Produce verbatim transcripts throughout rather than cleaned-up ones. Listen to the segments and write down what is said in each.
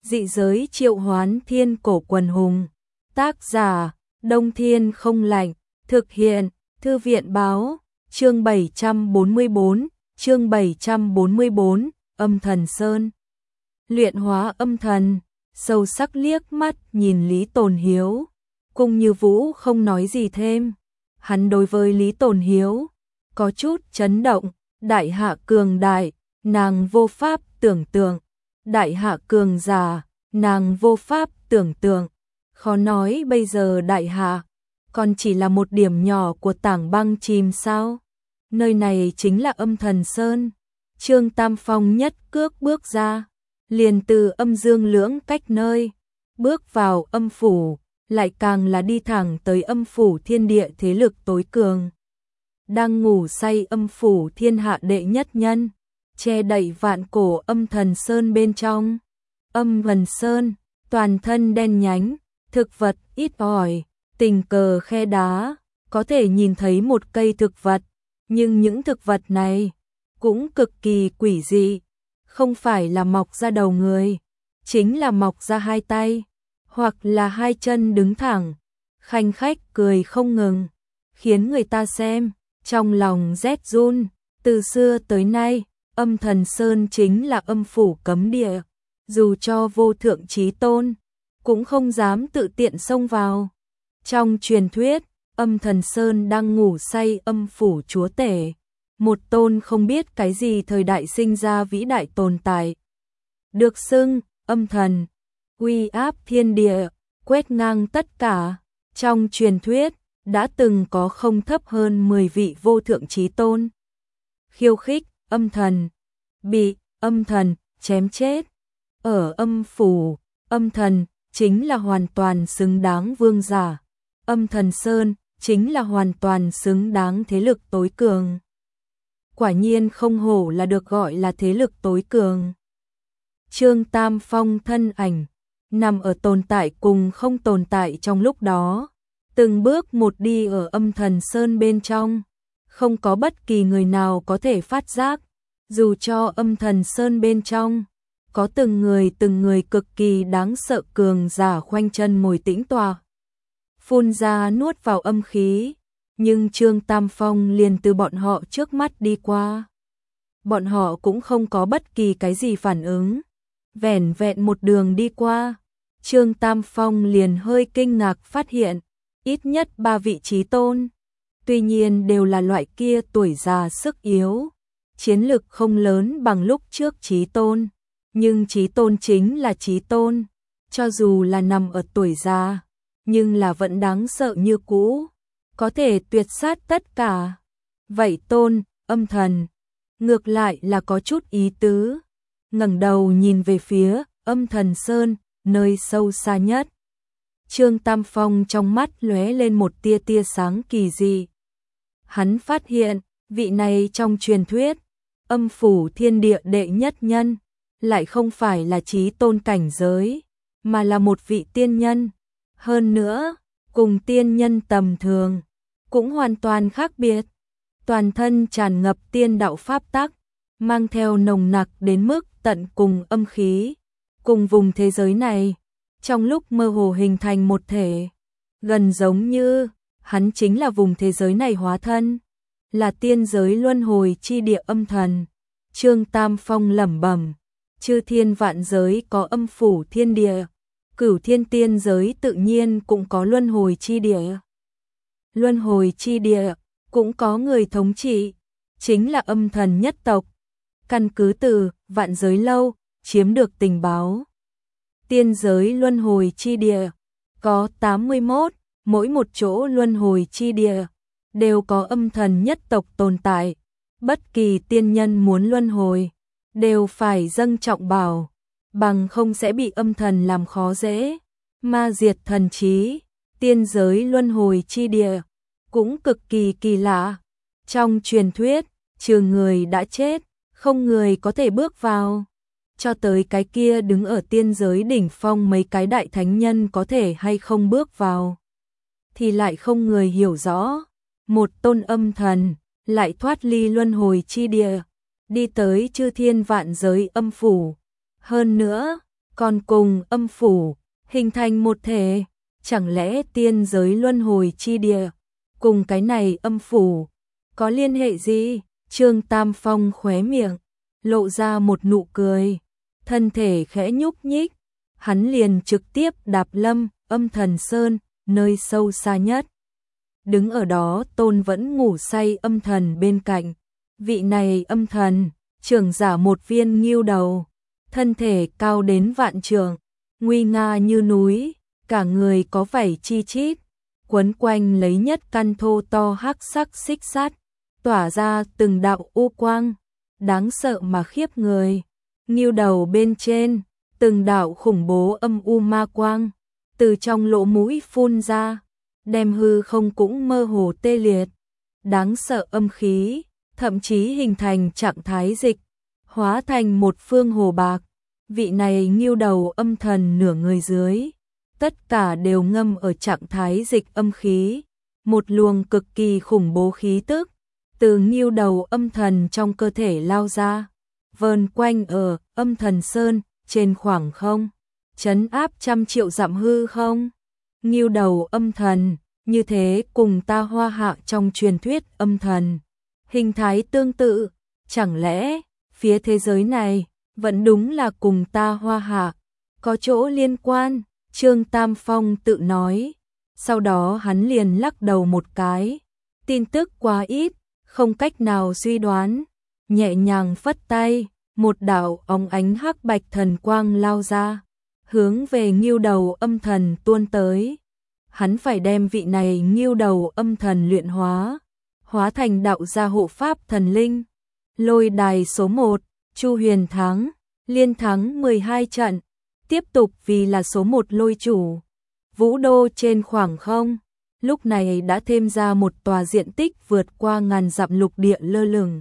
Dị giới triệu hoán thiên cổ quần hùng. Tác giả, Đông Thiên không lạnh. Thực hiện, Thư viện báo. Chương bảy trăm bốn mươi bốn, chương bảy trăm bốn mươi bốn, Âm Thần Sơn. Luyện hóa âm thần, sâu sắc liếc mắt nhìn Lý Tồn Hiếu. Cung Như Vũ không nói gì thêm. Hắn đối với Lý Tồn Hiếu có chút chấn động. Đại hạ cường đại, nàng vô pháp tưởng tượng. Đại hạ cường giả, nàng vô pháp tưởng tượng. Khó nói bây giờ đại hạ còn chỉ là một điểm nhỏ của tảng băng chìm sao? Nơi này chính là Âm Thần Sơn. Trương Tam Phong nhất cước bước ra, liền từ âm dương lưỡng cách nơi, bước vào âm phủ, lại càng là đi thẳng tới âm phủ thiên địa thế lực tối cường. Đang ngủ say âm phủ thiên hạ đệ nhất nhân, che đậy vạn cổ Âm Thần Sơn bên trong. Âm Thần Sơn, toàn thân đen nhánh, thực vật ít ỏi, tình cờ khe đá, có thể nhìn thấy một cây thực vật, nhưng những thực vật này cũng cực kỳ quỷ dị, không phải là mọc ra đầu người, chính là mọc ra hai tay, hoặc là hai chân đứng thẳng, khanh khách cười không ngừng, khiến người ta xem, trong lòng rét run. Từ xưa tới nay, Âm Thần Sơn chính là âm phủ cấm địa, dù cho vô thượng chí tôn, cũng không dám tự tiện xông vào. Trong truyền thuyết, Âm Thần Sơn đang ngủ say âm phủ chúa tể, một tôn không biết cái gì thời đại sinh ra vĩ đại tồn tại. Được xưng, âm thần, uy áp thiên địa, quét ngang tất cả. Trong truyền thuyết, đã từng có không thấp hơn mười vị vô thượng chí tôn khiêu khích âm thần, bị âm thần chém chết. Ở âm phủ, âm thần chính là hoàn toàn xứng đáng vương giả. Âm Thần Sơn chính là hoàn toàn xứng đáng thế lực tối cường. Quả nhiên không hổ là được gọi là thế lực tối cường. Trương Tam Phong thân ảnh nằm ở tồn tại cùng không tồn tại trong lúc đó, từng bước một đi ở Âm Thần Sơn bên trong, không có bất kỳ người nào có thể phát giác, dù cho Âm Thần Sơn bên trong có từng người từng người cực kỳ đáng sợ cường giả khoanh chân ngồi tĩnh tọa, phun ra nuốt vào âm khí, nhưng Trương Tam Phong liền từ bọn họ trước mắt đi qua. Bọn họ cũng không có bất kỳ cái gì phản ứng, vẻn vẹn một đường đi qua, Trương Tam Phong liền hơi kinh ngạc phát hiện, ít nhất ba vị chí tôn, tuy nhiên đều là loại kia tuổi già sức yếu, chiến lực không lớn bằng lúc trước chí tôn, nhưng chí tôn chính là chí tôn, cho dù là nằm ở tuổi già, nhưng là vẫn đáng sợ như cũ, có thể tuyệt sát tất cả. Vậy tôn, âm thần, ngược lại là có chút ý tứ, ngẩng đầu nhìn về phía Âm Thần Sơn, nơi sâu xa nhất. Trương Tam Phong trong mắt lóe lên một tia tia sáng kỳ dị. Hắn phát hiện, vị này trong truyền thuyết, âm phủ thiên địa đệ nhất nhân, lại không phải là chí tôn cảnh giới, mà là một vị tiên nhân. Hơn nữa, cùng tiên nhân tầm thường, cũng hoàn toàn khác biệt. Toàn thân tràn ngập tiên đạo pháp tắc, mang theo nồng nặc đến mức tận cùng âm khí, cùng vùng thế giới này, trong lúc mơ hồ hình thành một thể, gần giống như hắn chính là vùng thế giới này hóa thân, là tiên giới luân hồi chi địa âm thần. Trương Tam Phong lẩm bẩm, chư thiên vạn giới có âm phủ thiên địa, cửu thiên tiên giới tự nhiên cũng có luân hồi chi địa. Luân hồi chi địa cũng có người thống trị, chính là âm thần nhất tộc. Căn cứ từ vạn giới lâu chiếm được tình báo, tiên giới luân hồi chi địa có tám mươi mốt, mỗi một chỗ luân hồi chi địa đều có âm thần nhất tộc tồn tại. Bất kỳ tiên nhân muốn luân hồi đều phải dâng trọng bảo, bằng không sẽ bị âm thần làm khó dễ, ma diệt thần trí. Tiên giới luân hồi chi địa cũng cực kỳ kỳ lạ. Trong truyền thuyết, trừ người đã chết, không người có thể bước vào. Cho tới cái kia đứng ở tiên giới đỉnh phong mấy cái đại thánh nhân có thể hay không bước vào, thì lại không người hiểu rõ. Một tôn âm thần lại thoát ly luân hồi chi địa, đi tới chư thiên vạn giới âm phủ. Hơn nữa, còn cùng âm phủ hình thành một thể, chẳng lẽ tiên giới luân hồi chi địa cùng cái này âm phủ có liên hệ gì? Trương Tam Phong khóe miệng lộ ra một nụ cười, thân thể khẽ nhúc nhích, hắn liền trực tiếp đạp lâm Âm Thần Sơn, nơi sâu xa nhất. Đứng ở đó Tôn vẫn ngủ say âm thần bên cạnh, vị này âm thần, trưởng giả một viên ngưu đầu, thân thể cao đến vạn trượng, nguy nga như núi, cả người có vảy chi chít, quấn quanh lấy nhất căn thô to hắc sắc xích sắt, tỏa ra từng đạo u quang, đáng sợ mà khiếp người. Ngưu đầu bên trên, từng đạo khủng bố âm u ma quang, từ trong lỗ mũi phun ra, đem hư không cũng mơ hồ tê liệt. Đáng sợ âm khí, thậm chí hình thành trạng thái dịch, hóa thành một phương hồ bạc. Vị này ngưu đầu âm thần nửa người dưới, tất cả đều ngâm ở trạng thái dịch âm khí, một luồng cực kỳ khủng bố khí tức từ ngưu đầu âm thần trong cơ thể lao ra, vờn quanh ở Âm Thần Sơn trên khoảng không, trấn áp trăm triệu dặm hư không. Ngưu đầu âm thần, như thế cùng ta Hoa Hạ trong truyền thuyết âm thần, hình thái tương tự, chẳng lẽ phía thế giới này vẫn đúng là cùng ta Hoa Hạ có chỗ liên quan? Trương Tam Phong tự nói, sau đó hắn liền lắc đầu một cái, tin tức quá ít, không cách nào suy đoán, nhẹ nhàng phất tay, một đạo óng ánh hắc bạch thần quang lao ra, hướng về ngưu đầu âm thần tuôn tới. Hắn phải đem vị này ngưu đầu âm thần luyện hóa, hóa thành đạo gia hộ pháp thần linh. Lôi đài số một, Chu Huyền thắng, liên thắng mười hai trận, tiếp tục vì là số một lôi chủ. Vũ đô trên khoảng không, lúc này đã thêm ra một tòa diện tích vượt qua ngàn dặm lục địa lơ lửng.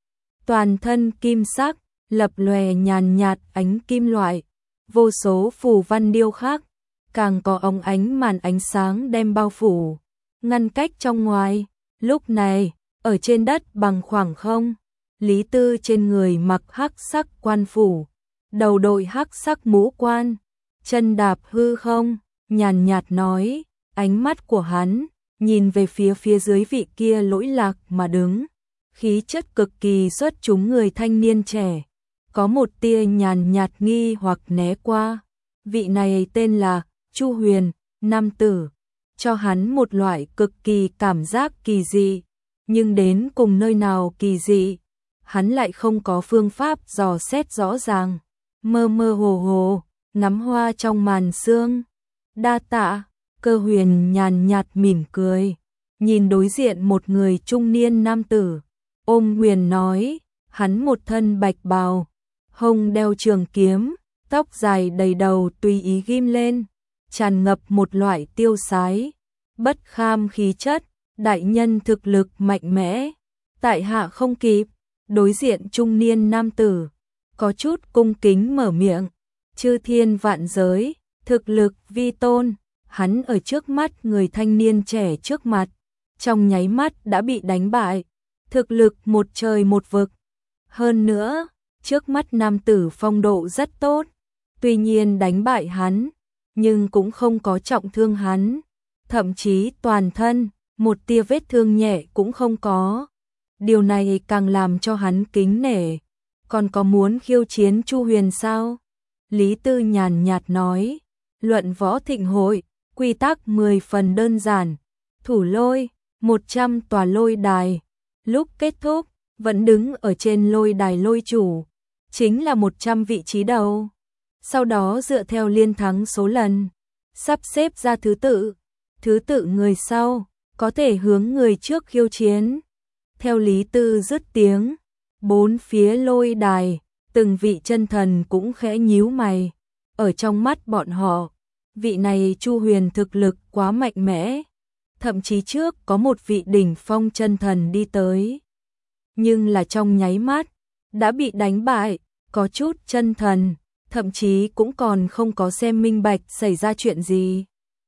Toàn thân kim sắc, lập lòe nhàn nhạt ánh kim loại, vô số phù văn điêu khắc, càng có óng ánh màn ánh sáng đem bao phủ, ngăn cách trong ngoài. Lúc này, ở trên đất bằng khoảng không, Lý Tư trên người mặc hắc sắc quan phủ, đầu đội hắc sắc mũ quan, chân đạp hư không, nhàn nhạt nói, ánh mắt của hắn nhìn về phía phía dưới vị kia lỗi lạc mà đứng, khí chất cực kỳ xuất chúng người thanh niên trẻ, có một tia nhàn nhạt nghi hoặc né qua. Vị này tên là Chu Huyền, nam tử, cho hắn một loại cực kỳ cảm giác kỳ dị, nhưng đến cùng nơi nào kỳ dị, hắn lại không có phương pháp dò xét rõ ràng, mơ mơ hồ hồ, ngắm hoa trong màn sương. Đa tạ. Cơ Huyền nhàn nhạt mỉm cười, nhìn đối diện một người trung niên nam tử, ôm Huyền nói, hắn một thân bạch bào, hông đeo trường kiếm, tóc dài đầy đầu tùy ý ghim lên, tràn ngập một loại tiêu sái, bất kham khí chất, đại nhân thực lực mạnh mẽ, tại hạ không kịp. Đối diện trung niên nam tử, có chút cung kính mở miệng, chư thiên vạn giới, thực lực vi tôn. Hắn ở trước mắt người thanh niên trẻ trước mặt, trong nháy mắt đã bị đánh bại, thực lực một trời một vực. Hơn nữa, trước mắt nam tử phong độ rất tốt, tuy nhiên đánh bại hắn, nhưng cũng không có trọng thương hắn, thậm chí toàn thân, một tia vết thương nhẹ cũng không có. Điều này càng làm cho hắn kính nể. Còn có muốn khiêu chiến Chu Huyền sao? Lý Tư nhàn nhạt nói, luận võ thịnh hội, quy tắc mười phần đơn giản, thủ lôi, một trăm tòa lôi đài, lúc kết thúc, vẫn đứng ở trên lôi đài lôi chủ, chính là một trăm vị trí đầu. Sau đó dựa theo liên thắng số lần, sắp xếp ra thứ tự, thứ tự người sau, có thể hướng người trước khiêu chiến. Theo Lý Tư dứt tiếng, bốn phía lôi đài, từng vị chân thần cũng khẽ nhíu mày, ở trong mắt bọn họ, vị này Chu Huyền thực lực quá mạnh mẽ, thậm chí trước có một vị đỉnh phong chân thần đi tới, nhưng là trong nháy mắt đã bị đánh bại, có chút chân thần thậm chí cũng còn không có xem minh bạch xảy ra chuyện gì.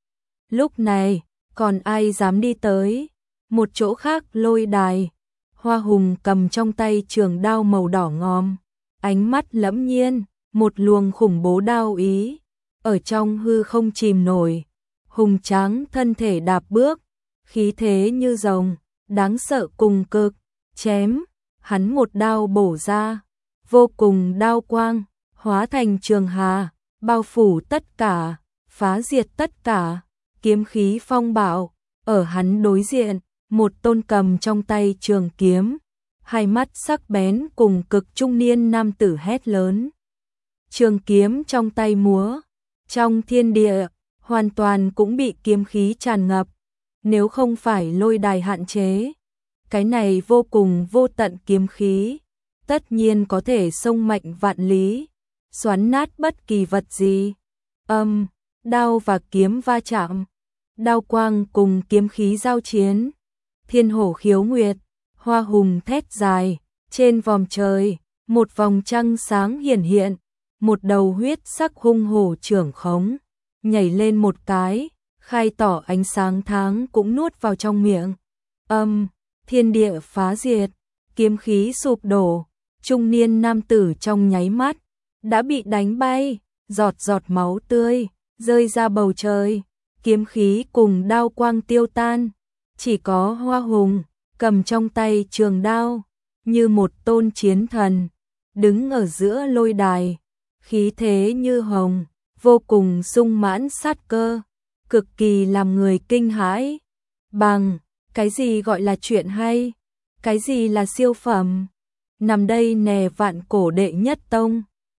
Lúc này, còn ai dám đi tới? Một chỗ khác lôi đài, Hoa Hùng cầm trong tay trường đao màu đỏ ngòm, ánh mắt lẫm nhiên, một luồng khủng bố đao ý, ở trong hư không chìm nổi, hùng tráng thân thể đạp bước, khí thế như rồng, đáng sợ cùng cực, chém, hắn một đao bổ ra, vô cùng đao quang, hóa thành trường hà, bao phủ tất cả, phá diệt tất cả, kiếm khí phong bạo, ở hắn đối diện, một tôn cầm trong tay trường kiếm, hai mắt sắc bén cùng cực trung niên nam tử hét lớn. Trường kiếm trong tay múa, trong thiên địa, hoàn toàn cũng bị kiếm khí tràn ngập, nếu không phải lôi đài hạn chế, cái này vô cùng vô tận kiếm khí, tất nhiên có thể xông mạnh vạn lý, xoắn nát bất kỳ vật gì. Âm, đao và kiếm va chạm, đao quang cùng kiếm khí giao chiến, thiên hổ khiếu nguyệt, hoa hùng thét dài, trên vòm trời, một vòng trăng sáng hiển hiện, một đầu huyết sắc hung hổ trưởng khống, nhảy lên một cái, khai tỏ ánh sáng tháng cũng nuốt vào trong miệng. Âm, thiên địa phá diệt, kiếm khí sụp đổ, trung niên nam tử trong nháy mắt đã bị đánh bay, giọt giọt máu tươi rơi ra bầu trời, kiếm khí cùng đao quang tiêu tan, chỉ có Hoa Hùng cầm trong tay trường đao, như một tôn chiến thần, đứng ở giữa lôi đài, khí thế như hồng, vô cùng sung mãn sát cơ, cực kỳ làm người kinh hãi. Bằng, cái gì gọi là chuyện hay? Cái gì là siêu phẩm? Nằm đây nè vạn cổ đệ nhất tông.